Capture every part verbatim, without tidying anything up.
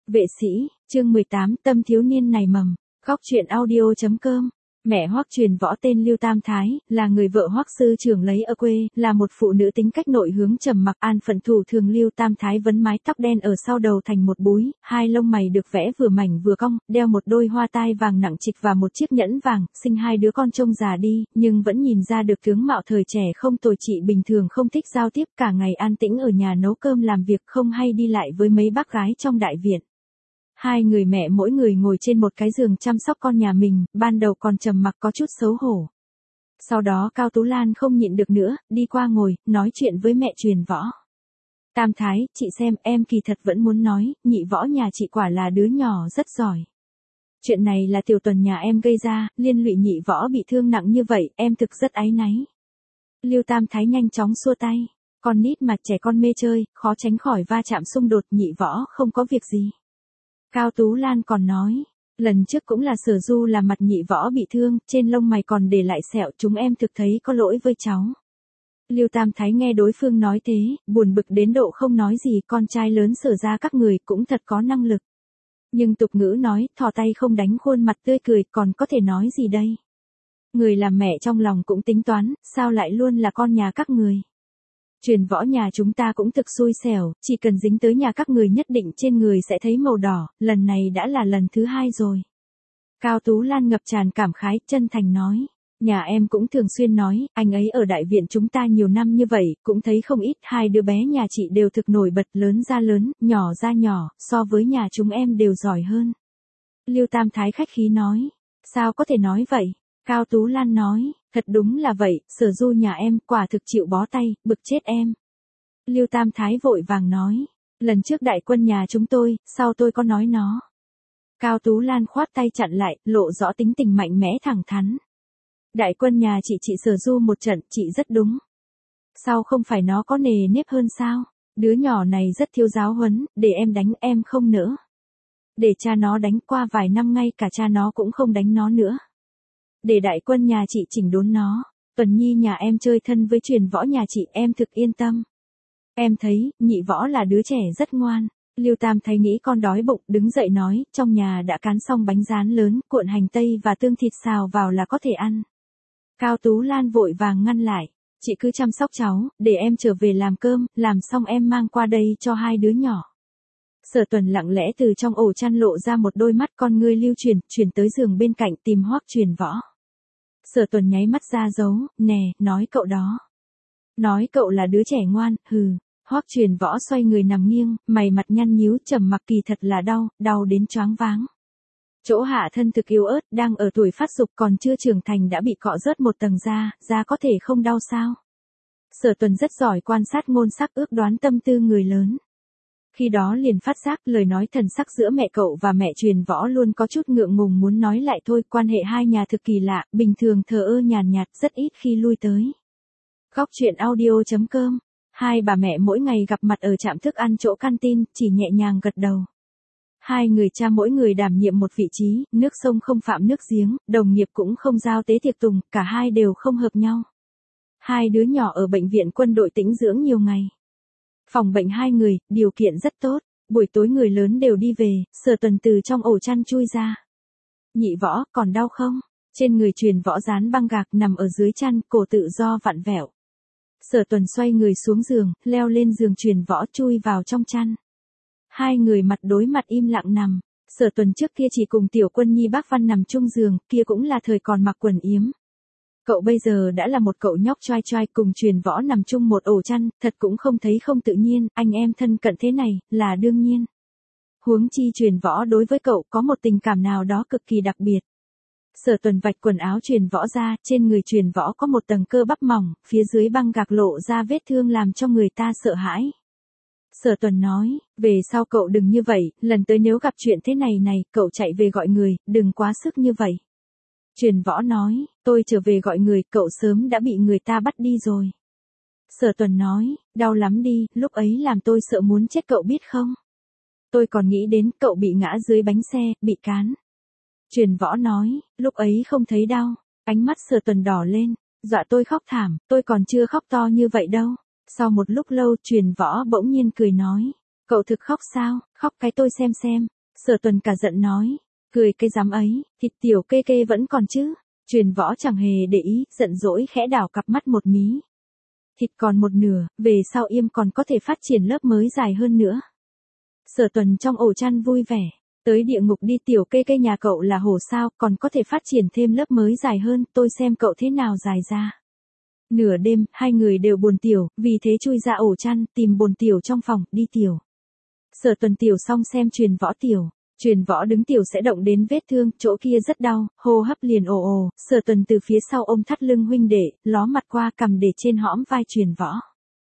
Vệ sĩ, chương mười tám, tâm thiếu niên nảy mầm. Góc truyện audio chấm com. Mẹ Hoắc Truyền Võ tên Lưu Tam Thái, là người vợ Hoắc sư trưởng lấy ở quê, là một phụ nữ tính cách nội hướng trầm mặc an phận thủ thường. Lưu Tam Thái vấn mái tóc đen ở sau đầu thành một búi, hai lông mày được vẽ vừa mảnh vừa cong, đeo một đôi hoa tai vàng nặng trịch và một chiếc nhẫn vàng, sinh hai đứa con trông già đi, nhưng vẫn nhìn ra được tướng mạo thời trẻ không tồi. Chị bình thường không thích giao tiếp, cả ngày an tĩnh ở nhà nấu cơm làm việc, không hay đi lại với mấy bác gái trong đại viện. Hai người mẹ mỗi người ngồi trên một cái giường chăm sóc con nhà mình, ban đầu còn trầm mặc có chút xấu hổ. Sau đó Cao Tú Lan không nhịn được nữa, đi qua ngồi, nói chuyện với mẹ Truyền Võ. Tam Thái, chị xem, em kỳ thật vẫn muốn nói, nhị Võ nhà chị quả là đứa nhỏ rất giỏi. Chuyện này là Tiểu Tuần nhà em gây ra, liên lụy nhị Võ bị thương nặng như vậy, em thực rất áy náy. Lưu Tam Thái nhanh chóng xua tay, con nít mà trẻ con mê chơi, khó tránh khỏi va chạm xung đột. Nhị Võ không có việc gì. Cao Tú Lan còn nói, lần trước cũng là Sở Du làm mặt nhị Võ bị thương, trên lông mày còn để lại sẹo, chúng em thực thấy có lỗi với cháu. Lưu Tam Thái nghe đối phương nói thế, buồn bực đến độ không nói gì. Con trai lớn Sở ra các người cũng thật có năng lực. Nhưng tục ngữ nói, thò tay không đánh khuôn mặt tươi cười, còn có thể nói gì đây? Người làm mẹ trong lòng cũng tính toán, sao lại luôn là con nhà các người? Truyền Võ nhà chúng ta cũng thực xui xẻo, chỉ cần dính tới nhà các người nhất định trên người sẽ thấy màu đỏ, lần này đã là lần thứ hai rồi. Cao Tú Lan ngập tràn cảm khái, chân thành nói, nhà em cũng thường xuyên nói, anh ấy ở đại viện chúng ta nhiều năm như vậy, cũng thấy không ít, hai đứa bé nhà chị đều thực nổi bật, lớn ra lớn, nhỏ ra nhỏ, so với nhà chúng em đều giỏi hơn. Lưu Tam Thái khách khí nói, sao có thể nói vậy? Cao Tú Lan nói, thật đúng là vậy, Sở Du nhà em quả thực chịu bó tay, bực chết em. Lưu Tam Thái vội vàng nói, lần trước đại quân nhà chúng tôi, sao tôi có nói nó. Cao Tú Lan khoát tay chặn lại, lộ rõ tính tình mạnh mẽ thẳng thắn. Đại quân nhà chị chị Sở Du một trận, chị rất đúng. Sao không phải nó có nề nếp hơn sao? Đứa nhỏ này rất thiếu giáo huấn, để em đánh em không nỡ. Để cha nó đánh, qua vài năm ngay cả cha nó cũng không đánh nó nữa. Để đại quân nhà chị chỉnh đốn nó, Tuần Nhi nhà em chơi thân với Truyền Võ nhà chị, em thực yên tâm. Em thấy, nhị Võ là đứa trẻ rất ngoan. Lưu Tam Thái nghĩ con đói bụng, đứng dậy nói, trong nhà đã cán xong bánh rán lớn, cuộn hành tây và tương thịt xào vào là có thể ăn. Cao Tú Lan vội vàng ngăn lại, chị cứ chăm sóc cháu, để em trở về làm cơm, làm xong em mang qua đây cho hai đứa nhỏ. Sở Tuần lặng lẽ từ trong ổ chăn lộ ra một đôi mắt, con ngươi lưu chuyển, chuyển tới giường bên cạnh tìm Hoắc Truyền Võ. Sở Tuần nháy mắt ra dấu, nè, nói cậu đó. Nói cậu là đứa trẻ ngoan, hừ. Hoắc Truyền Võ xoay người nằm nghiêng, mày mặt nhăn nhíu, trầm mặc, kỳ thật là đau, đau đến choáng váng. Chỗ hạ thân thực yếu ớt, đang ở tuổi phát dục còn chưa trưởng thành đã bị cọ rớt một tầng da, da có thể không đau sao? Sở Tuần rất giỏi quan sát ngôn sắc, ước đoán tâm tư người lớn. Khi đó liền phát giác, lời nói thần sắc giữa mẹ cậu và mẹ Truyền Võ luôn có chút ngượng ngùng muốn nói lại thôi, quan hệ hai nhà thực kỳ lạ, bình thường thờ ơ nhàn nhạt, rất ít khi lui tới. Góc truyện audio chấm com. Hai bà mẹ mỗi ngày gặp mặt ở trạm thức ăn chỗ canteen, chỉ nhẹ nhàng gật đầu. Hai người cha mỗi người đảm nhiệm một vị trí, nước sông không phạm nước giếng, đồng nghiệp cũng không giao tế tiệc tùng, cả hai đều không hợp nhau. Hai đứa nhỏ ở bệnh viện quân đội tĩnh dưỡng nhiều ngày. Phòng bệnh hai người, điều kiện rất tốt, buổi tối người lớn đều đi về, Sở Tuần từ trong ổ chăn chui ra. Nhị Võ, còn đau không? Trên người Truyền Võ dán băng gạc nằm ở dưới chăn, cổ tự do vặn vẹo. Sở Tuần xoay người xuống giường, leo lên giường Truyền Võ chui vào trong chăn. Hai người mặt đối mặt im lặng nằm. Sở Tuần trước kia chỉ cùng Tiểu Quân Nhi bác Văn nằm chung giường, kia cũng là thời còn mặc quần yếm. Cậu bây giờ đã là một cậu nhóc choai choai, cùng Truyền Võ nằm chung một ổ chăn, thật cũng không thấy không tự nhiên, anh em thân cận thế này, là đương nhiên. Huống chi Truyền Võ đối với cậu có một tình cảm nào đó cực kỳ đặc biệt. Sở Tuần vạch quần áo Truyền Võ ra, trên người Truyền Võ có một tầng cơ bắp mỏng, phía dưới băng gạc lộ ra vết thương làm cho người ta sợ hãi. Sở Tuần nói, về sau cậu đừng như vậy, lần tới nếu gặp chuyện thế này này, cậu chạy về gọi người, đừng quá sức như vậy. Truyền Võ nói, tôi trở về gọi người, cậu sớm đã bị người ta bắt đi rồi. Sở Tuần nói, đau lắm đi, lúc ấy làm tôi sợ muốn chết cậu biết không? Tôi còn nghĩ đến cậu bị ngã dưới bánh xe, bị cán. Truyền Võ nói, lúc ấy không thấy đau, ánh mắt Sở Tuần đỏ lên, dọa tôi khóc thảm, tôi còn chưa khóc to như vậy đâu. Sau một lúc lâu, Truyền Võ bỗng nhiên cười nói, cậu thực khóc sao, khóc cái tôi xem xem. Sở Tuần cả giận nói. Cười cái dám ấy, thịt tiểu kê kê vẫn còn chứ. Truyền Võ chẳng hề để ý, giận dỗi khẽ đảo cặp mắt một mí. Thịt còn một nửa, về sau Yêm còn có thể phát triển lớp mới dài hơn nữa. Sở Tuần trong ổ chăn vui vẻ. Tới địa ngục đi tiểu kê kê, nhà cậu là hổ sao, còn có thể phát triển thêm lớp mới dài hơn, tôi xem cậu thế nào dài ra. Nửa đêm, hai người đều buồn tiểu, vì thế chui ra ổ chăn, tìm bồn tiểu trong phòng, đi tiểu. Sở Tuần tiểu xong xem Truyền Võ tiểu. Truyền Võ đứng tiểu sẽ động đến vết thương, chỗ kia rất đau, hô hấp liền ồ ồ. Sở Tuần từ phía sau ôm thắt lưng huynh đệ, ló mặt qua cầm để trên hõm vai Truyền Võ.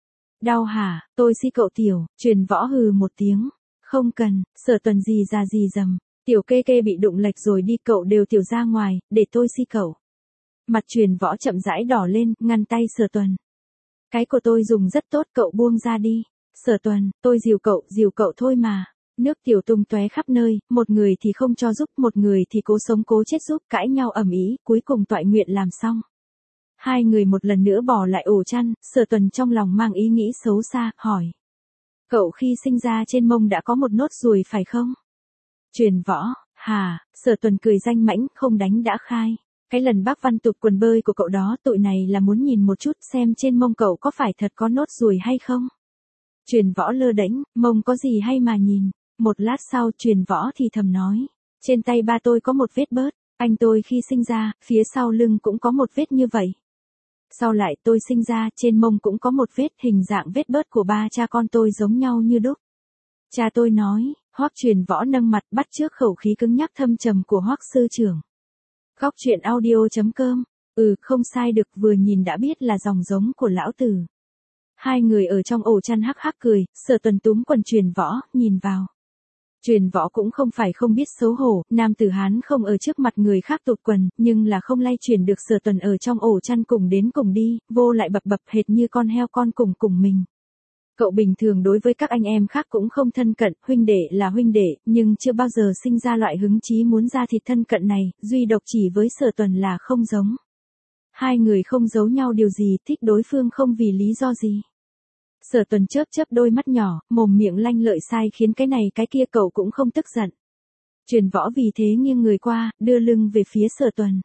Đau hả, tôi si cậu tiểu. Truyền Võ hừ một tiếng. Không cần. Sở Tuần gì ra gì dầm. Tiểu kê kê bị đụng lệch rồi đi, cậu đều tiểu ra ngoài, để tôi si cậu. Mặt Truyền Võ chậm rãi đỏ lên, ngăn tay Sở Tuần. Cái của tôi dùng rất tốt, cậu buông ra đi. Sở Tuần, tôi dìu cậu, dìu cậu thôi mà. Nước tiểu tung tóe khắp nơi, một người thì không cho giúp, một người thì cố sống cố chết giúp, cãi nhau ầm ĩ, cuối cùng toại nguyện làm xong. Hai người một lần nữa bỏ lại ổ chăn, Sở Tuần trong lòng mang ý nghĩ xấu xa, hỏi. Cậu khi sinh ra trên mông đã có một nốt ruồi phải không? Truyền Võ, hà, Sở Tuần cười danh mãnh, không đánh đã khai. Cái lần bác Văn tụt quần bơi của cậu đó, tụi này là muốn nhìn một chút xem trên mông cậu có phải thật có nốt ruồi hay không. Truyền Võ lơ đễnh, mông có gì hay mà nhìn. Một lát sau Truyền Võ thì thầm nói. Trên tay ba tôi có một vết bớt, anh tôi khi sinh ra, phía sau lưng cũng có một vết như vậy. Sau lại tôi sinh ra, trên mông cũng có một vết, hình dạng vết bớt của ba cha con tôi giống nhau như đúc. Cha tôi nói. Hoắc Truyền Võ nâng mặt bắt chước khẩu khí cứng nhắc thâm trầm của Hoắc sư trưởng. Góc truyện audio chấm com. Ừ, không sai được, vừa nhìn đã biết là dòng giống của lão tử. Hai người ở trong ổ chăn hắc hắc cười, Sở Tuần túm quần Truyền Võ, nhìn vào. Truyền Võ cũng không phải không biết xấu hổ, nam tử Hán không ở trước mặt người khác tụt quần, nhưng là không lay chuyển được Sở Tuần ở trong ổ chăn cùng đến cùng đi, vô lại bập bập hệt như con heo con cùng cùng mình. Cậu bình thường đối với các anh em khác cũng không thân cận, huynh đệ là huynh đệ, nhưng chưa bao giờ sinh ra loại hứng chí muốn ra thịt thân cận này, duy độc chỉ với Sở Tuần là không giống. Hai người không giấu nhau điều gì, thích đối phương không vì lý do gì. Sở Tuần chớp chớp đôi mắt nhỏ, mồm miệng lanh lợi sai khiến cái này cái kia cậu cũng không tức giận. Truyền Võ vì thế nghiêng người qua, đưa lưng về phía Sở Tuần.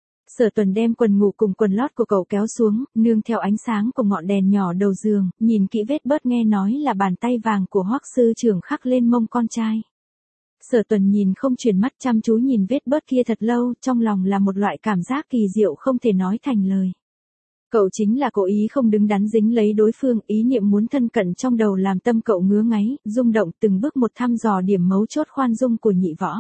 Sở Tuần đem quần ngủ cùng quần lót của cậu kéo xuống, nương theo ánh sáng của ngọn đèn nhỏ đầu giường, nhìn kỹ vết bớt nghe nói là bàn tay vàng của Hoắc sư trưởng khắc lên mông con trai. Sở Tuần nhìn không chuyển mắt, chăm chú nhìn vết bớt kia thật lâu, trong lòng là một loại cảm giác kỳ diệu không thể nói thành lời. Cậu chính là cố ý không đứng đắn dính lấy đối phương, ý niệm muốn thân cận trong đầu làm tâm cậu ngứa ngáy, rung động từng bước một thăm dò điểm mấu chốt khoan dung của Nhị Võ.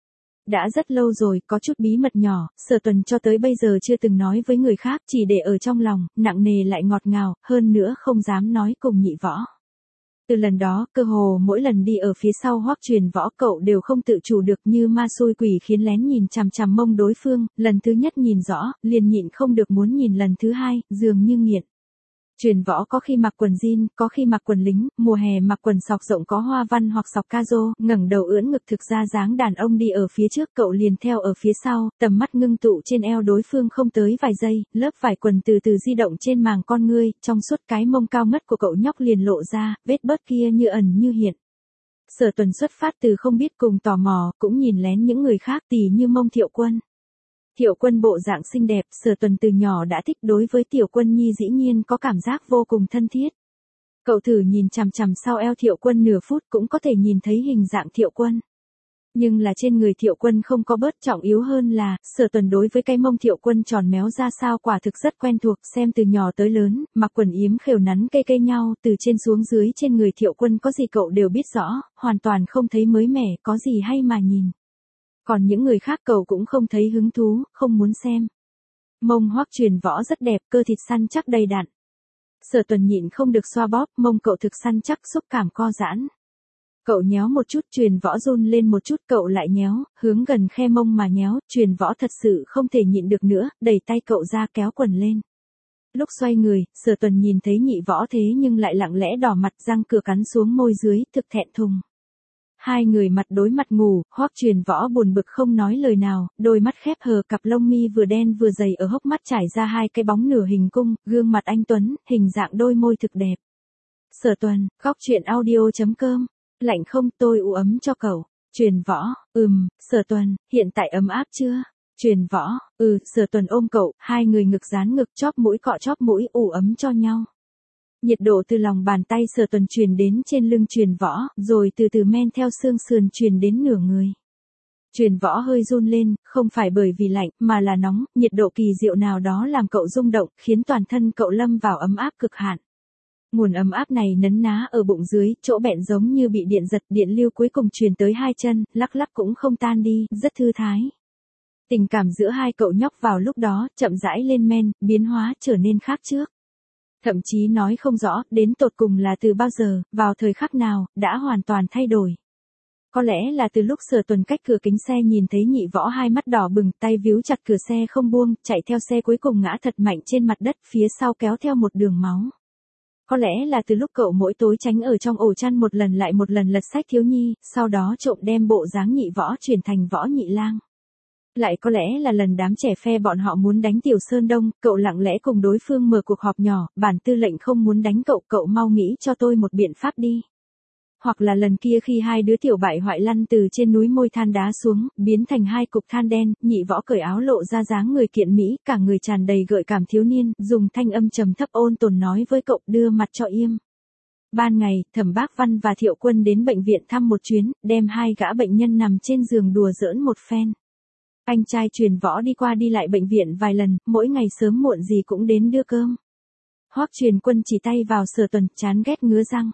Đã rất lâu rồi, có chút bí mật nhỏ, Sở Tuần cho tới bây giờ chưa từng nói với người khác, chỉ để ở trong lòng, nặng nề lại ngọt ngào, hơn nữa không dám nói cùng Nhị Võ. Từ lần đó, cơ hồ mỗi lần đi ở phía sau Hoắc Truyền Võ cậu đều không tự chủ được, như ma xui quỷ khiến lén nhìn chằm chằm mông đối phương, lần thứ nhất nhìn rõ, liền nhịn không được muốn nhìn lần thứ hai, dường như nghiện. Truyền Võ có khi mặc quần jean, có khi mặc quần lính, mùa hè mặc quần sọc rộng có hoa văn hoặc sọc ca rô, ngẩng đầu ưỡn ngực thực ra dáng đàn ông đi ở phía trước, cậu liền theo ở phía sau, tầm mắt ngưng tụ trên eo đối phương không tới vài giây, lớp vải quần từ từ di động trên màng con ngươi, trong suốt cái mông cao ngất của cậu nhóc liền lộ ra, vết bớt kia như ẩn như hiện. Sở Tuần xuất phát từ không biết cùng tò mò, cũng nhìn lén những người khác, tỉ như mông Thiệu Quân. Thiệu Quân bộ dạng xinh đẹp, Sở Tuần từ nhỏ đã thích, đối với Tiểu Quân Nhi dĩ nhiên có cảm giác vô cùng thân thiết. Cậu thử nhìn chằm chằm sau eo Thiệu Quân nửa phút cũng có thể nhìn thấy hình dạng Thiệu Quân. Nhưng là trên người Thiệu Quân không có bớt, trọng yếu hơn là, Sở Tuần đối với cái mông Thiệu Quân tròn méo ra sao quả thực rất quen thuộc, xem từ nhỏ tới lớn, mặc quần yếm khều nắn cây cây nhau, từ trên xuống dưới trên người Thiệu Quân có gì cậu đều biết rõ, hoàn toàn không thấy mới mẻ, có gì hay mà nhìn. Còn những người khác cậu cũng không thấy hứng thú, không muốn xem. Mông Hoắc Truyền Võ rất đẹp, cơ thịt săn chắc đầy đặn. Sở Tuần nhịn không được xoa bóp, mông cậu thực săn chắc, xúc cảm co giãn. Cậu nhéo một chút, Truyền Võ run lên một chút, cậu lại nhéo, hướng gần khe mông mà nhéo, Truyền Võ thật sự không thể nhịn được nữa, đẩy tay cậu ra kéo quần lên. Lúc xoay người, Sở Tuần nhìn thấy Nhị Võ thế nhưng lại lặng lẽ đỏ mặt, răng cửa cắn xuống môi dưới, thực thẹn thùng. Hai người mặt đối mặt ngủ, Hoắc Truyền Võ buồn bực không nói lời nào, đôi mắt khép hờ, cặp lông mi vừa đen vừa dày ở hốc mắt trải ra hai cái bóng nửa hình cung, gương mặt anh tuấn, hình dạng đôi môi thực đẹp. Sở Tuần, góc truyện audio chấm com. Lạnh không, tôi u ấm cho cậu. Truyền Võ, ừm, Sở Tuần, hiện tại ấm áp chưa? Truyền Võ, ừ, Sở Tuần ôm cậu, hai người ngực dán ngực chóp mũi cọ chóp mũi ủ ấm cho nhau. Nhiệt độ từ lòng bàn tay Sở Tuần truyền đến trên lưng Truyền Võ, rồi từ từ men theo xương sườn truyền đến nửa người. Truyền Võ hơi run lên, không phải bởi vì lạnh, mà là nóng, nhiệt độ kỳ diệu nào đó làm cậu rung động, khiến toàn thân cậu lâm vào ấm áp cực hạn. Nguồn ấm áp này nấn ná ở bụng dưới, chỗ bẹn giống như bị điện giật, điện lưu cuối cùng truyền tới hai chân, lắc lắc cũng không tan đi, rất thư thái. Tình cảm giữa hai cậu nhóc vào lúc đó, chậm rãi lên men, biến hóa trở nên khác trước. Thậm chí nói không rõ, đến tột cùng là từ bao giờ, vào thời khắc nào, đã hoàn toàn thay đổi. Có lẽ là từ lúc Sở Tuần cách cửa kính xe nhìn thấy Nhị Võ hai mắt đỏ bừng, tay víu chặt cửa xe không buông, chạy theo xe cuối cùng ngã thật mạnh trên mặt đất, phía sau kéo theo một đường máu. Có lẽ là từ lúc cậu mỗi tối tránh ở trong ổ chăn một lần lại một lần lật sách thiếu nhi, sau đó trộm đem bộ dáng Nhị Võ chuyển thành Võ Nhị Lang. Lại có lẽ là lần đám trẻ phe bọn họ muốn đánh Tiểu Sơn Đông, cậu lặng lẽ cùng đối phương mở cuộc họp nhỏ, bản tư lệnh không muốn đánh cậu, cậu mau nghĩ cho tôi một biện pháp đi. Hoặc là lần kia khi hai đứa tiểu bại hoại lăn từ trên núi môi than đá xuống, biến thành hai cục than đen, Nhị Võ cởi áo lộ ra dáng người kiện mỹ, cả người tràn đầy gợi cảm thiếu niên, dùng thanh âm trầm thấp ôn tồn nói với cậu, đưa mặt cho im. Ban ngày, Thẩm Bác Văn và Thiệu Quân đến bệnh viện thăm một chuyến, đem hai gã bệnh nhân nằm trên giường đùa giỡn một phen. Anh trai Truyền Võ đi qua đi lại bệnh viện vài lần, mỗi ngày sớm muộn gì cũng đến đưa cơm. Hoắc Truyền Quân chỉ tay vào Sở Tuần, chán ghét ngứa răng.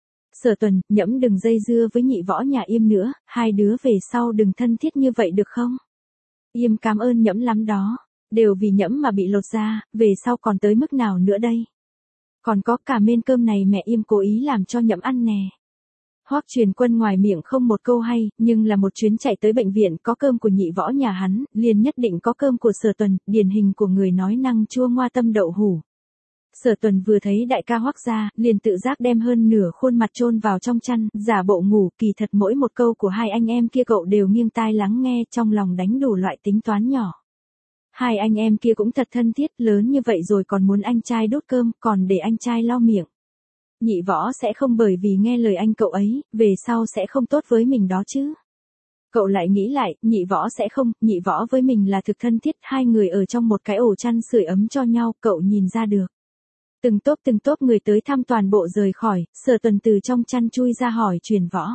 Sở Tuần, Nhẫm đừng dây dưa với Nhị Võ nhà Yêm nữa, hai đứa về sau đừng thân thiết như vậy được không? Yêm cảm ơn Nhẫm lắm đó, đều vì Nhẫm mà bị lột da, về sau còn tới mức nào nữa đây? Còn có cả mên cơm này mẹ Yêm cố ý làm cho Nhẫm ăn nè. Hoắc Truyền Quân ngoài miệng không một câu hay, nhưng là một chuyến chạy tới bệnh viện có cơm của Nhị Võ nhà hắn, liền nhất định có cơm của Sở Tuần, điển hình của người nói năng chua ngoa tâm đậu hủ. Sở Tuần vừa thấy đại ca Hoắc ra, liền tự giác đem hơn nửa khuôn mặt chôn vào trong chăn, giả bộ ngủ, kỳ thật mỗi một câu của hai anh em kia cậu đều nghiêng tai lắng nghe, trong lòng đánh đủ loại tính toán nhỏ. Hai anh em kia cũng thật thân thiết, lớn như vậy rồi còn muốn anh trai đút cơm, còn để anh trai lau miệng. Nhị Võ sẽ không bởi vì nghe lời anh cậu ấy, về sau sẽ không tốt với mình đó chứ. Cậu lại nghĩ lại, Nhị Võ sẽ không, Nhị Võ với mình là thực thân thiết, hai người ở trong một cái ổ chăn sưởi ấm cho nhau, cậu nhìn ra được. Từng tốp từng tốp người tới thăm toàn bộ rời khỏi, Sở Tuần từ trong chăn chui ra hỏi Truyền Võ.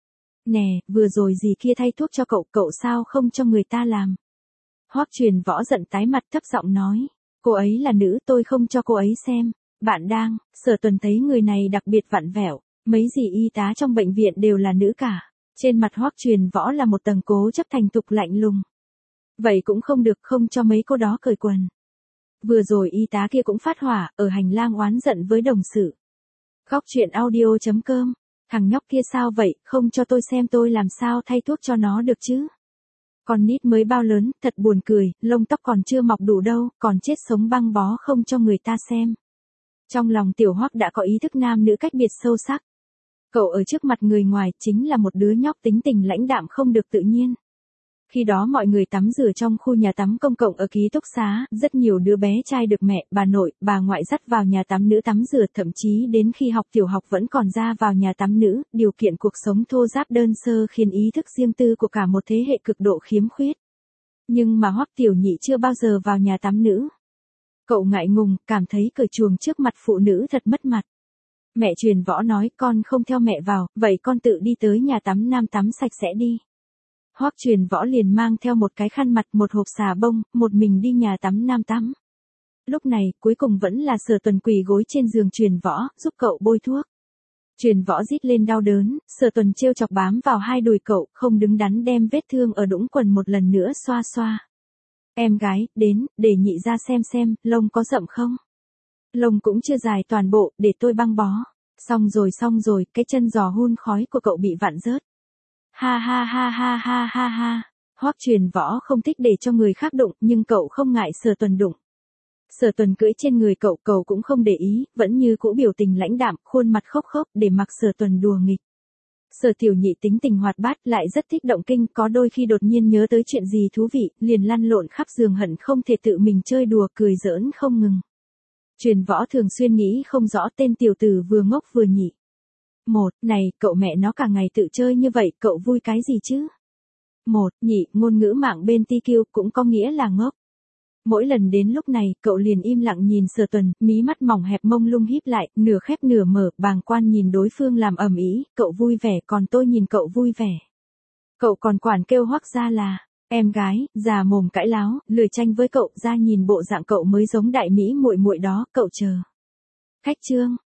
Nè, vừa rồi gì kia thay thuốc cho cậu, cậu sao không cho người ta làm? Hoắc Truyền Võ giận tái mặt thấp giọng nói, cô ấy là nữ, tôi không cho cô ấy xem. Bạn đang, Sở Tuần thấy người này đặc biệt vặn vẹo, mấy dì y tá trong bệnh viện đều là nữ cả. Trên mặt Hoắc Truyền Võ là một tầng cố chấp thành thục lạnh lùng. Vậy cũng không được, không cho mấy cô đó cởi quần. Vừa rồi y tá kia cũng phát hỏa, ở hành lang oán giận với đồng sự. Góc truyện audio chấm com, thằng nhóc kia sao vậy, không cho tôi xem tôi làm sao thay thuốc cho nó được chứ. Con nít mới bao lớn, thật buồn cười, lông tóc còn chưa mọc đủ đâu, còn chết sống băng bó không cho người ta xem. Trong lòng Tiểu Hoắc đã có ý thức nam nữ cách biệt sâu sắc. Cậu ở trước mặt người ngoài chính là một đứa nhóc tính tình lãnh đạm không được tự nhiên. Khi đó mọi người tắm rửa trong khu nhà tắm công cộng ở ký túc xá, rất nhiều đứa bé trai được mẹ, bà nội, bà ngoại dắt vào nhà tắm nữ tắm rửa, thậm chí đến khi học tiểu học vẫn còn ra vào nhà tắm nữ, điều kiện cuộc sống thô ráp đơn sơ khiến ý thức riêng tư của cả một thế hệ cực độ khiếm khuyết. Nhưng mà Hoắc Tiểu Nhị chưa bao giờ vào nhà tắm nữ. Cậu ngại ngùng, cảm thấy cởi chuồng trước mặt phụ nữ thật mất mặt. Mẹ Truyền Võ nói con không theo mẹ vào, vậy con tự đi tới nhà tắm nam tắm sạch sẽ đi. Hoắc Truyền Võ liền mang theo một cái khăn mặt, một hộp xà bông, một mình đi nhà tắm nam tắm. Lúc này, cuối cùng vẫn là Sở Tuần quỳ gối trên giường Truyền Võ, giúp cậu bôi thuốc. Truyền Võ rít lên đau đớn, Sở Tuần trêu chọc bám vào hai đùi cậu, không đứng đắn đem vết thương ở đũng quần một lần nữa xoa xoa. Em gái, đến, để nhị ra xem xem, lông có rậm không? Lông cũng chưa dài toàn bộ, để tôi băng bó. Xong rồi xong rồi, cái chân giò hun khói của cậu bị vặn rớt. Ha ha ha ha ha ha ha. Hoắc Truyền Võ không thích để cho người khác đụng, nhưng cậu không ngại Sở Tuần đụng. Sở Tuần cưỡi trên người cậu, cậu cũng không để ý, vẫn như cũ biểu tình lãnh đạm, khuôn mặt khốc khốc để mặc Sở Tuần đùa nghịch. Sở Tiểu Nhị tính tình hoạt bát, lại rất thích động kinh, có đôi khi đột nhiên nhớ tới chuyện gì thú vị, liền lăn lộn khắp giường hận không thể tự mình chơi đùa cười giỡn không ngừng. Truyền Võ thường xuyên nghĩ không rõ tên tiểu tử vừa ngốc vừa nhị. Một, này, cậu mẹ nó cả ngày tự chơi như vậy, cậu vui cái gì chứ? Một, nhị, ngôn ngữ mạng bên tê quy cũng có nghĩa là ngốc. Mỗi lần đến lúc này, cậu liền im lặng nhìn Sở Tuần, mí mắt mỏng hẹp mông lung híp lại, nửa khép nửa mở, bàng quan nhìn đối phương làm ầm ĩ, cậu vui vẻ, còn tôi nhìn cậu vui vẻ. Cậu còn quản kêu Hoắc gia là em gái, già mồm cãi láo, lười tranh với cậu, ra nhìn bộ dạng cậu mới giống đại mỹ muội muội đó, cậu chờ. Khách trương